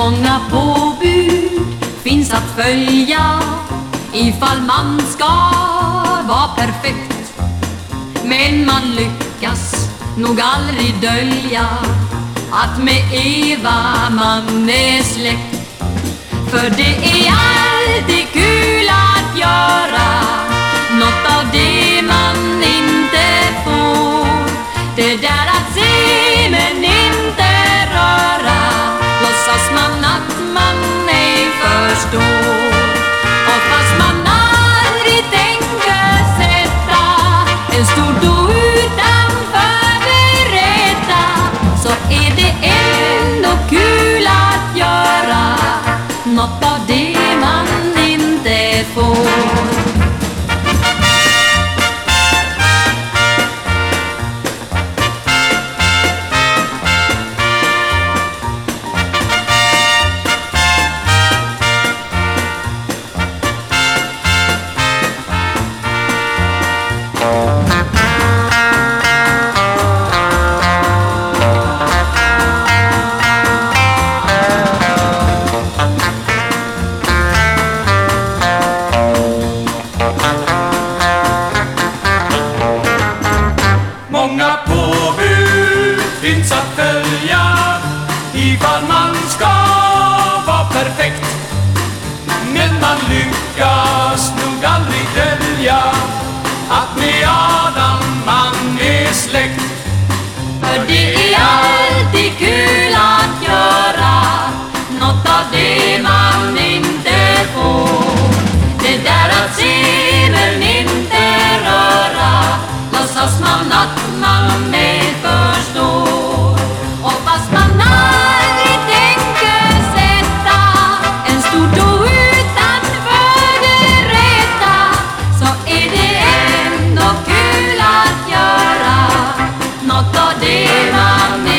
Många påbud finns att följa ifall man ska vara perfekt. Men man lyckas nog aldrig dölja att med Eva man är släkt. För det är alltid kul att göra något av det man inte får. Det där att se men inte röra, låtsas man att man ej förstår. Och fast man aldrig tänker sätta en stor do utanför berätta, så är det ändå kul att göra något av det man inte får. Många påbud finns att följa ifall man ska vara perfekt. Men man lyckas nog aldrig dölja att med Adam man är släkt. För det är alltid kul att göra något av det man inte får. Det där att se men inte röra, låtsas man att man ej förstår. Och fast man aldrig tänker sätta en stor do utanför det rätta, så är det ändå kul att göra något av det man